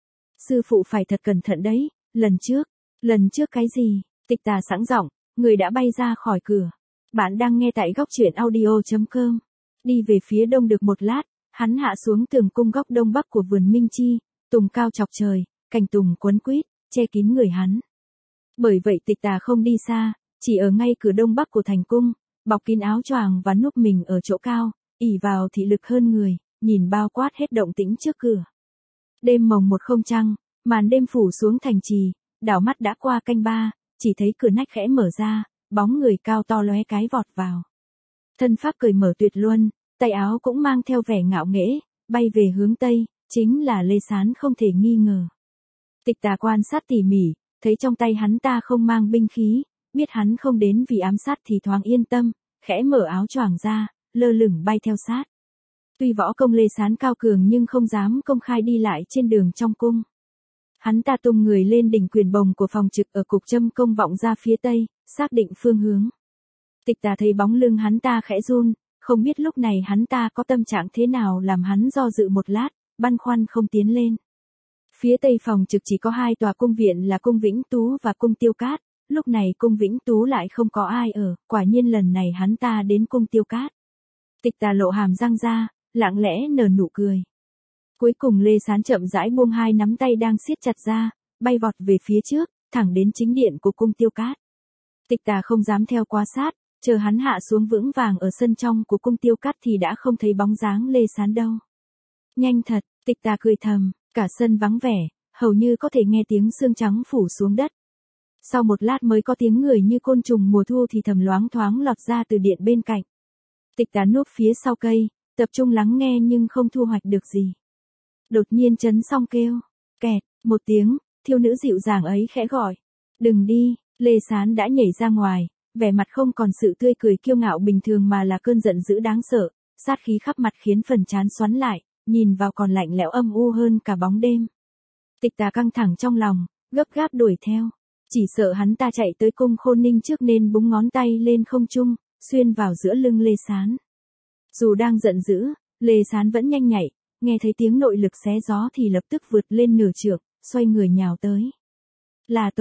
Sư phụ phải thật cẩn thận đấy, lần trước cái gì? Tịch Tà sẵn giọng, người đã bay ra khỏi cửa. Bạn đang nghe tại góc truyện audio.com. Đi về phía đông được một lát, hắn hạ xuống tường cung góc đông bắc của vườn Minh Chi, tùng cao chọc trời, cành tùng quấn quýt, che kín người hắn. Bởi vậy Tịch Tà không đi xa, chỉ ở ngay cửa đông bắc của thành cung, bọc kín áo choàng và núp mình ở chỗ cao, ỷ vào thị lực hơn người, nhìn bao quát hết động tĩnh trước cửa. Đêm mồng một không trăng, màn đêm phủ xuống thành trì, đảo mắt đã qua canh ba, chỉ thấy cửa nách khẽ mở ra, bóng người cao to lóe cái vọt vào. Thân pháp cởi mở tuyệt luân, tay áo cũng mang theo vẻ ngạo nghễ, bay về hướng tây, chính là Lê Sán không thể nghi ngờ. Tịch Tà quan sát tỉ mỉ, thấy trong tay hắn ta không mang binh khí, biết hắn không đến vì ám sát thì thoáng yên tâm, khẽ mở áo choàng ra, lơ lửng bay theo sát. Tuy võ công Lê Sán cao cường nhưng không dám công khai đi lại trên đường trong cung. Hắn ta tung người lên đỉnh quyền bồng của phòng trực ở cục châm công vọng ra phía tây, xác định phương hướng. Tịch Tà thấy bóng lưng hắn ta khẽ run, không biết lúc này hắn ta có tâm trạng thế nào làm hắn do dự một lát, băn khoăn không tiến lên. Phía tây phòng trực chỉ có hai tòa cung viện là cung Vĩnh Tú và cung Tiêu Cát, lúc này cung Vĩnh Tú lại không có ai ở, quả nhiên lần này hắn ta đến cung Tiêu Cát. Tịch Tà lộ hàm răng ra, lặng lẽ nở nụ cười. Cuối cùng Lê Sán chậm rãi buông hai nắm tay đang siết chặt ra, bay vọt về phía trước, thẳng đến chính điện của cung Tiêu Cát. Tịch Tà không dám theo quá sát, chờ hắn hạ xuống vững vàng ở sân trong của cung Tiêu Cát thì đã không thấy bóng dáng Lê Sán đâu. Nhanh thật, Tịch Tà cười thầm, cả sân vắng vẻ, hầu như có thể nghe tiếng sương trắng phủ xuống đất. Sau một lát mới có tiếng người như côn trùng mùa thu thì thầm loáng thoáng lọt ra từ điện bên cạnh. Tịch Tà núp phía sau cây, tập trung lắng nghe nhưng không thu hoạch được gì. Đột nhiên Trấn Song kêu, kẹt, một tiếng, thiếu nữ dịu dàng ấy khẽ gọi. Đừng đi, Lê Sán đã nhảy ra ngoài, vẻ mặt không còn sự tươi cười kiêu ngạo bình thường mà là cơn giận dữ đáng sợ, sát khí khắp mặt khiến phần trán xoắn lại, nhìn vào còn lạnh lẽo âm u hơn cả bóng đêm. Tịch Tà căng thẳng trong lòng, gấp gáp đuổi theo, chỉ sợ hắn ta chạy tới cung Khôn Ninh trước nên búng ngón tay lên không trung, xuyên vào giữa lưng Lê Sán. Dù đang giận dữ, Lê Sán vẫn nhanh nhạy, nghe thấy tiếng nội lực xé gió thì lập tức vượt lên nửa trượng, xoay người nhào tới. Là tôi,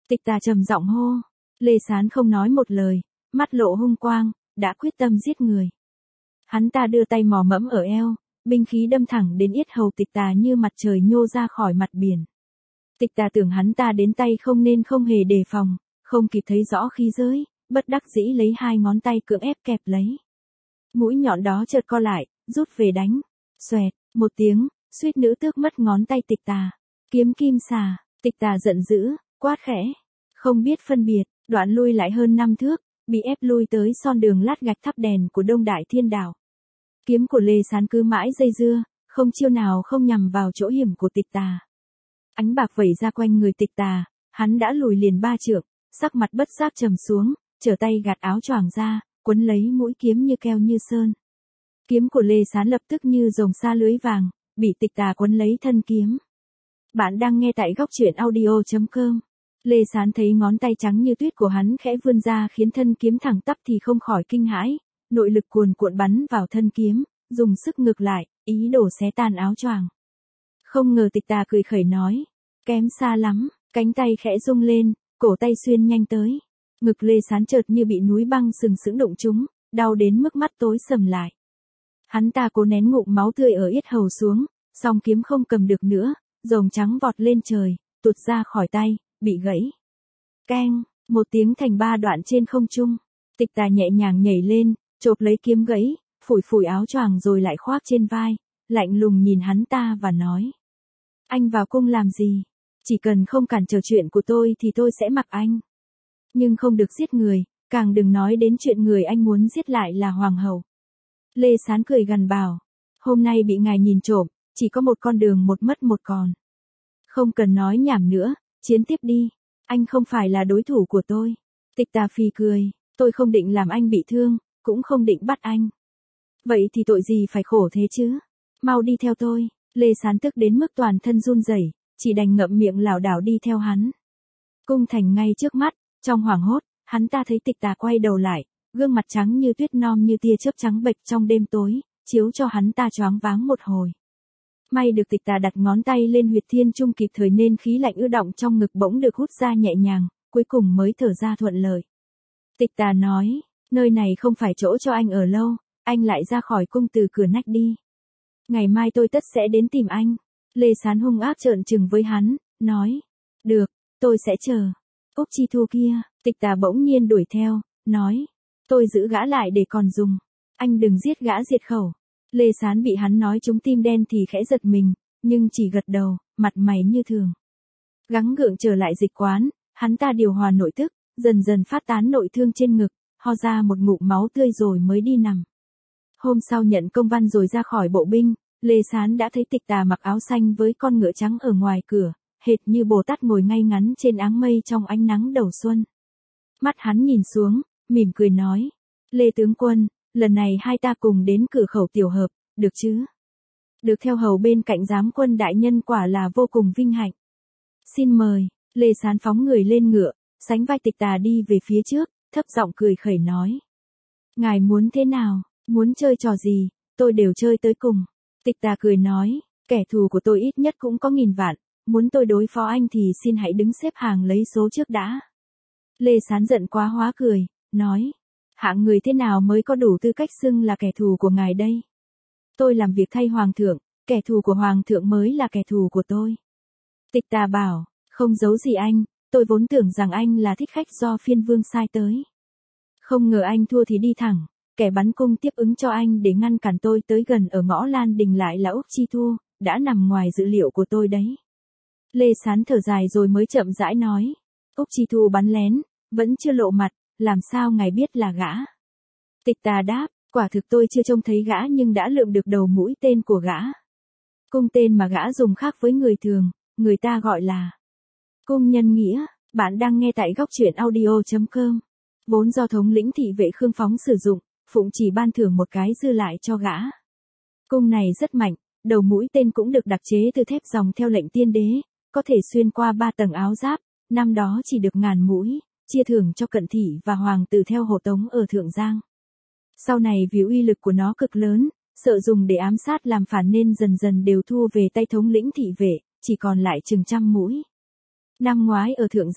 Tịch Tà trầm giọng hô. Lê Sán không nói một lời, mắt lộ hung quang, đã quyết tâm giết người. Hắn ta đưa tay mò mẫm ở eo, binh khí đâm thẳng đến yết hầu Tịch Tà như mặt trời nhô ra khỏi mặt biển. Tịch Tà tưởng hắn ta đến tay không nên không hề đề phòng, không kịp thấy rõ khí giới, bất đắc dĩ lấy hai ngón tay cưỡng ép kẹp lấy. Mũi nhọn đó chợt co lại, rút về đánh. Xoẹt, một tiếng, suýt nữa tước mất ngón tay Tịch Tà. Kiếm kim xà, Tịch Tà giận dữ, quát khẽ. Không biết phân biệt, đoạn lui lại hơn 5 thước, bị ép lui tới son đường lát gạch thắp đèn của Đông Đại Thiên Đảo. Kiếm của Lê Sán cứ mãi dây dưa, không chiêu nào không nhằm vào chỗ hiểm của Tịch Tà. Ánh bạc vẩy ra quanh người Tịch Tà, hắn đã lùi liền 3 trượng, sắc mặt bất giác trầm xuống, trở tay gạt áo choàng ra, quấn lấy mũi kiếm như keo như sơn. Kiếm của Lê Sán lập tức như rồng sa lưới vàng, bị Tịch Tà quấn lấy thân kiếm. Bạn đang nghe tại góc truyện audio.com. Lê Sán thấy ngón tay trắng như tuyết của hắn khẽ vươn ra khiến thân kiếm thẳng tắp thì không khỏi kinh hãi, nội lực cuồn cuộn bắn vào thân kiếm, dùng sức ngược lại, ý đồ xé tan áo choàng. Không ngờ Tịch Tà cười khẩy nói, kém xa lắm, cánh tay khẽ rung lên, cổ tay xuyên nhanh tới. Ngực Lê Sán chợt như bị núi băng sừng sững đụng trúng, đau đến mức mắt tối sầm lại. Hắn ta cố nén ngụm máu tươi ở yết hầu xuống, song kiếm không cầm được nữa, rồng trắng vọt lên trời, tụt ra khỏi tay, bị gãy. Keng, một tiếng thành 3 đoạn trên không trung. Tịch Tà nhẹ nhàng nhảy lên, chộp lấy kiếm gãy, phủi phủi áo choàng rồi lại khoác trên vai, lạnh lùng nhìn hắn ta và nói. Anh vào cung làm gì? Chỉ cần không cản trở chuyện của tôi thì tôi sẽ mặc anh. Nhưng không được giết người, càng đừng nói đến chuyện người anh muốn giết lại là hoàng hậu. Lê Sán cười gằn bảo, hôm nay bị ngài nhìn trộm, chỉ có một con đường một mất một còn. Không cần nói nhảm nữa, chiến tiếp đi, anh không phải là đối thủ của tôi. Tịch Tà phì cười, tôi không định làm anh bị thương, cũng không định bắt anh. Vậy thì tội gì phải khổ thế chứ? Mau đi theo tôi. Lê Sán tức đến mức toàn thân run rẩy, chỉ đành ngậm miệng lảo đảo đi theo hắn. Cung thành ngay trước mắt, trong hoảng hốt, hắn ta thấy Tịch Tà quay đầu lại, gương mặt trắng như tuyết non như tia chớp trắng bệch trong đêm tối, chiếu cho hắn ta choáng váng một hồi. May được Tịch Tà đặt ngón tay lên huyệt thiên trung kịp thời nên khí lạnh ứ động trong ngực bỗng được hút ra nhẹ nhàng, cuối cùng mới thở ra thuận lợi. Tịch Tà nói, nơi này không phải chỗ cho anh ở lâu, anh lại ra khỏi cung từ cửa nách đi. Ngày mai tôi tất sẽ đến tìm anh. Lê Sán hung ác trợn trừng với hắn, nói, được, tôi sẽ chờ. Úc Chi Thu kia, Tịch Tà bỗng nhiên đuổi theo, nói, tôi giữ gã lại để còn dùng. Anh đừng giết gã diệt khẩu. Lê Sán bị hắn nói trúng tim đen thì khẽ giật mình, nhưng chỉ gật đầu, mặt mày như thường. Gắng gượng trở lại dịch quán, hắn ta điều hòa nội tức, dần dần phát tán nội thương trên ngực, ho ra một ngụm máu tươi rồi mới đi nằm. Hôm sau nhận công văn rồi ra khỏi bộ binh, Lê Sán đã thấy Tịch Tà mặc áo xanh với con ngựa trắng ở ngoài cửa, hệt như Bồ Tát ngồi ngay ngắn trên áng mây trong ánh nắng đầu xuân. Mắt hắn nhìn xuống, mỉm cười nói, Lê tướng quân, lần này hai ta cùng đến cửa khẩu tiểu hợp, được chứ? Được theo hầu bên cạnh giám quân đại nhân quả là vô cùng vinh hạnh. Xin mời. Lê Sán phóng người lên ngựa, sánh vai Tịch Tà đi về phía trước, thấp giọng cười khẩy nói. Ngài muốn thế nào, muốn chơi trò gì, tôi đều chơi tới cùng. Tịch Tà cười nói, kẻ thù của tôi ít nhất cũng có 1000 vạn, muốn tôi đối phó anh thì xin hãy đứng xếp hàng lấy số trước đã. Lê Sán giận quá hóa cười, nói, hạng người thế nào mới có đủ tư cách xưng là kẻ thù của ngài đây? Tôi làm việc thay hoàng thượng, kẻ thù của hoàng thượng mới là kẻ thù của tôi. Tịch Tà bảo, không giấu gì anh, tôi vốn tưởng rằng anh là thích khách do phiên vương sai tới. Không ngờ anh thua thì đi thẳng, kẻ bắn cung tiếp ứng cho anh để ngăn cản tôi tới gần ở ngõ Lan Đình lại là Úc Chi Thu, đã nằm ngoài dự liệu của tôi đấy. Lê Sán thở dài rồi mới chậm rãi nói, Úc Chi Thu bắn lén, vẫn chưa lộ mặt, làm sao ngài biết là gã? Tịch Tà đáp, quả thực tôi chưa trông thấy gã nhưng đã lượm được đầu mũi tên của gã. Cung tên mà gã dùng khác với người thường, người ta gọi là cung nhân nghĩa. Bạn đang nghe tại góc truyện audio.com. Vốn do thống lĩnh thị vệ Khương Phóng sử dụng, Phụng chỉ ban thưởng một cái dư lại cho gã. Cung này rất mạnh, đầu mũi tên cũng được đặc chế từ thép dòng theo lệnh tiên đế, có thể xuyên qua 3 tầng áo giáp, năm đó chỉ được 1000 mũi, chia thưởng cho cận thị và hoàng tử theo hộ tống ở Thượng Giang. Sau này vì uy lực của nó cực lớn, sợ dùng để ám sát làm phản nên dần dần đều thua về tay thống lĩnh thị vệ, chỉ còn lại chừng 100 mũi. Năm ngoái ở Thượng Giang,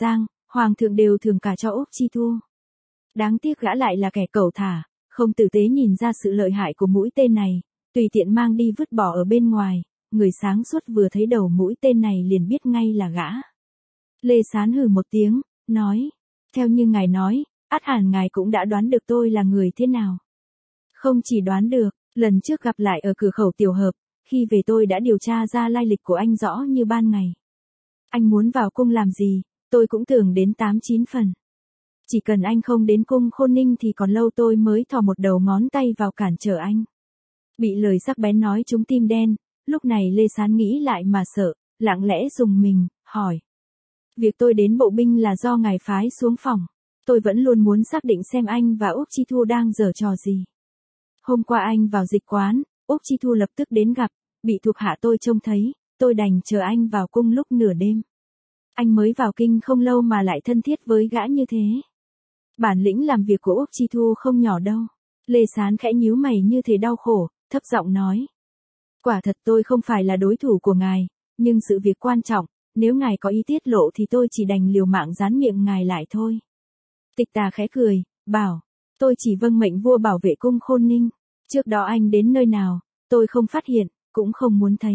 Hoàng thượng đều thường cả cho Úc Chi Thu. Đáng tiếc gã lại là kẻ cẩu thả, không tử tế nhìn ra sự lợi hại của mũi tên này, tùy tiện mang đi vứt bỏ ở bên ngoài, người sáng suốt vừa thấy đầu mũi tên này liền biết ngay là gã. Lê Sán hừ một tiếng, nói, theo như ngài nói, ắt hẳn ngài cũng đã đoán được tôi là người thế nào. Không chỉ đoán được, lần trước gặp lại ở cửa khẩu tiểu hợp, khi về tôi đã điều tra ra lai lịch của anh rõ như ban ngày. Anh muốn vào cung làm gì, tôi cũng tưởng đến 8-9 phần. Chỉ cần anh không đến cung Khôn Ninh thì còn lâu tôi mới thò một đầu ngón tay vào cản trở anh. Bị lời sắc bén nói trúng tim đen, lúc này Lê Sán nghĩ lại mà sợ, lặng lẽ rùng mình, hỏi. Việc tôi đến bộ binh là do ngài phái xuống phòng. Tôi vẫn luôn muốn xác định xem anh và Úc Chi Thu đang giở trò gì. Hôm qua anh vào dịch quán, Úc Chi Thu lập tức đến gặp, bị thuộc hạ tôi trông thấy, tôi đành chờ anh vào cung lúc nửa đêm. Anh mới vào kinh không lâu mà lại thân thiết với gã như thế. Bản lĩnh làm việc của Úc Chi Thu không nhỏ đâu. Lê Sán khẽ nhíu mày như thể đau khổ, thấp giọng nói. Quả thật tôi không phải là đối thủ của ngài, nhưng sự việc quan trọng, nếu ngài có ý tiết lộ thì tôi chỉ đành liều mạng dán miệng ngài lại thôi. Tịch Tà khẽ cười, bảo, tôi chỉ vâng mệnh vua bảo vệ cung Khôn Ninh. Trước đó anh đến nơi nào, tôi không phát hiện, cũng không muốn thấy.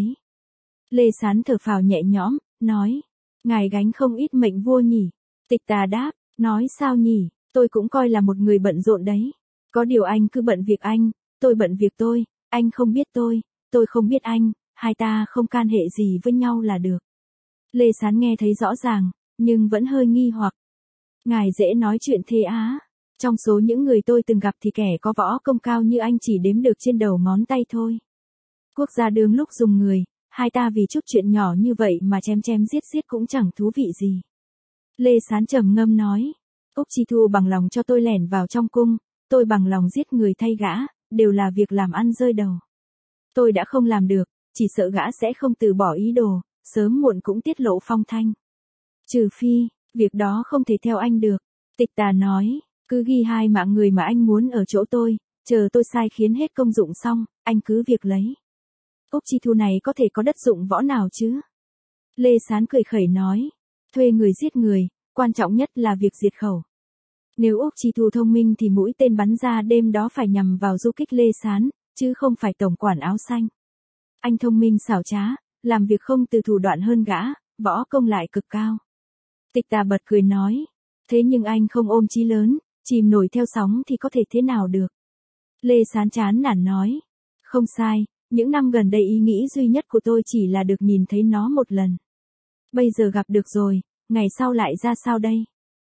Lê Sán thở phào nhẹ nhõm, nói, ngài gánh không ít mệnh vua nhỉ. Tịch Tà đáp, nói sao nhỉ, tôi cũng coi là một người bận rộn đấy. Có điều anh cứ bận việc anh, tôi bận việc tôi, anh không biết tôi không biết anh, hai ta không can hệ gì với nhau là được. Lê Sán nghe thấy rõ ràng, nhưng vẫn hơi nghi hoặc. Ngài dễ nói chuyện thế á. Trong số những người tôi từng gặp thì kẻ có võ công cao như anh chỉ đếm được trên đầu ngón tay thôi. Quốc gia đường lúc dùng người, hai ta vì chút chuyện nhỏ như vậy mà chém giết cũng chẳng thú vị gì. Lê Sán trầm ngâm nói. Úc Chi Thu bằng lòng cho tôi lẻn vào trong cung, tôi bằng lòng giết người thay gã, đều là việc làm ăn rơi đầu. Tôi đã không làm được, chỉ sợ gã sẽ không từ bỏ ý đồ, sớm muộn cũng tiết lộ phong thanh. Trừ phi, việc đó không thể theo anh được. Tịch Tà nói, cứ ghi 2 mạng người mà anh muốn ở chỗ tôi, chờ tôi sai khiến hết công dụng xong, anh cứ việc lấy. Úc Chi Thu này có thể có đất dụng võ nào chứ? Lê Sán cười khẩy nói, thuê người giết người, quan trọng nhất là việc diệt khẩu. Nếu Úc Chi Thu thông minh thì mũi tên bắn ra đêm đó phải nhằm vào du kích Lê Sán, chứ không phải tổng quản áo xanh. Anh thông minh xảo trá, làm việc không từ thủ đoạn hơn gã, võ công lại cực cao. Tịch Tà bật cười nói, thế nhưng anh không ôm chí lớn, chìm nổi theo sóng thì có thể thế nào được. Lê Sán chán nản nói, không sai, những năm gần đây ý nghĩ duy nhất của tôi chỉ là được nhìn thấy nó một lần. Bây giờ gặp được rồi, ngày sau lại ra sao đây?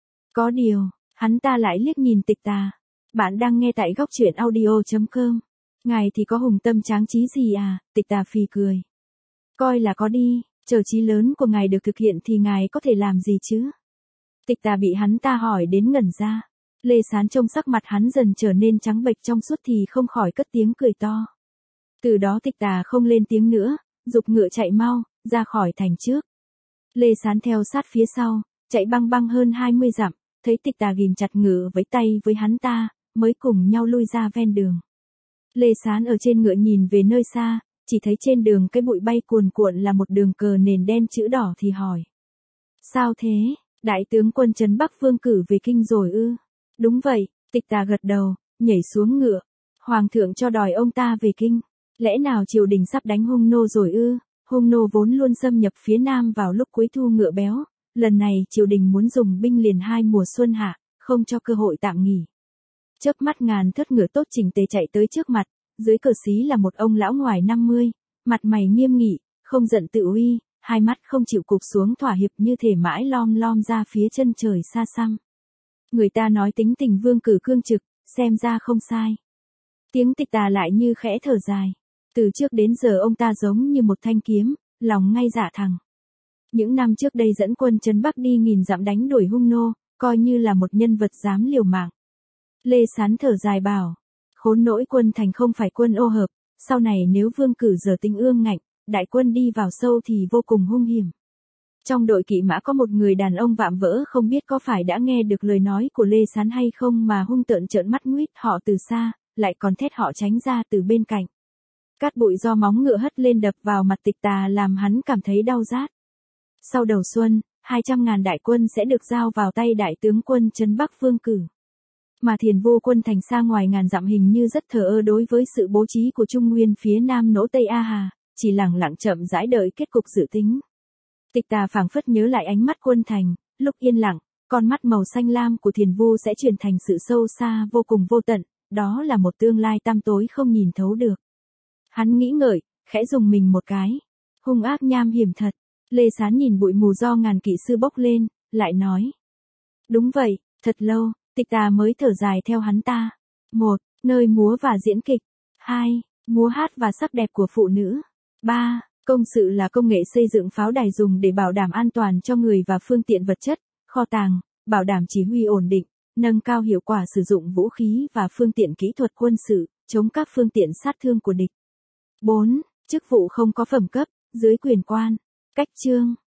Có điều, hắn ta lại liếc nhìn Tịch Tà. Bạn đang nghe tại góc truyện audio.com. Ngài thì có hùng tâm tráng trí gì à? Tịch Tà phì cười. Coi là có đi, chờ chí lớn của ngài được thực hiện thì ngài có thể làm gì chứ? Tịch Tà bị hắn ta hỏi đến ngẩn ra. Lê Sán trông sắc mặt hắn dần trở nên trắng bệch trong suốt thì không khỏi cất tiếng cười to. Từ đó Tịch Tà không lên tiếng nữa, giục ngựa chạy mau, ra khỏi thành trước. Lê Sán theo sát phía sau, chạy băng băng hơn 20 dặm, thấy Tịch Tà ghìm chặt ngựa với tay với hắn ta, mới cùng nhau lui ra ven đường. Lê Sán ở trên ngựa nhìn về nơi xa, chỉ thấy trên đường cái bụi bay cuồn cuộn là một đường cờ nền đen chữ đỏ thì hỏi. Sao thế, đại tướng quân Trấn Bắc Vương cử về kinh rồi ư? Đúng vậy, Tịch Tà gật đầu, nhảy xuống ngựa. Hoàng thượng cho đòi ông ta về kinh. Lẽ nào triều đình sắp đánh Hung Nô rồi ư? Hung Nô vốn luôn xâm nhập phía Nam vào lúc cuối thu ngựa béo. Lần này triều đình muốn dùng binh liền 2 mùa xuân hạ, không cho cơ hội tạm nghỉ. Chớp mắt ngàn thớt ngựa tốt chỉnh tề chạy tới trước mặt, dưới cờ xí là một ông lão ngoài 50, mặt mày nghiêm nghị, không giận tự uy, hai mắt không chịu cụp xuống thỏa hiệp như thể mãi lom lom ra phía chân trời xa xăm. Người ta nói tính tình Vương cử cương trực, xem ra không sai. Tiếng Tịch Tà lại như khẽ thở dài. Từ trước đến giờ ông ta giống như một thanh kiếm, lòng ngay dạ thẳng. Những năm trước đây dẫn quân Trấn Bắc đi 1000 dặm đánh đuổi Hung Nô, coi như là một nhân vật dám liều mạng. Lê Sán thở dài bảo, khốn nỗi quân thành không phải quân ô hợp, sau này nếu Vương cử giờ tính ương ngạnh, đại quân đi vào sâu thì vô cùng hung hiểm. Trong đội kỵ mã có một người đàn ông vạm vỡ không biết có phải đã nghe được lời nói của Lê Sán hay không mà hung tợn trợn mắt nguýt họ từ xa, lại còn thét họ tránh ra từ bên cạnh. Cát bụi do móng ngựa hất lên đập vào mặt Tịch Tà làm hắn cảm thấy đau rát. Sau đầu xuân, 200.000 đại quân sẽ được giao vào tay đại tướng quân trấn Bắc Vương Cử. Mà Thiền Vu quân thành xa ngoài ngàn dặm hình như rất thờ ơ đối với sự bố trí của Trung Nguyên phía Nam Nỗ Tây A Hà, chỉ lẳng lặng chậm rãi đợi kết cục dự tính. Tịch Tà phảng phất nhớ lại ánh mắt quân thành, lúc yên lặng, con mắt màu xanh lam của Thiền Vu sẽ chuyển thành sự sâu xa vô cùng vô tận, đó là một tương lai tăm tối không nhìn thấu được. Hắn nghĩ ngợi, khẽ dùng mình một cái. Hung ác nham hiểm thật. Lê Sán nhìn bụi mù do ngàn kỵ sư bốc lên, lại nói. Đúng vậy, thật lâu, Tịch Tà mới thở dài theo hắn ta. 1. Nơi múa và diễn kịch. 2. Múa hát và sắc đẹp của phụ nữ. 3. Công sự là công nghệ xây dựng pháo đài dùng để bảo đảm an toàn cho người và phương tiện vật chất, kho tàng, bảo đảm chỉ huy ổn định, nâng cao hiệu quả sử dụng vũ khí và phương tiện kỹ thuật quân sự, chống các phương tiện sát thương của địch. 4. Chức vụ không có phẩm cấp, dưới quyền quan. Cách chương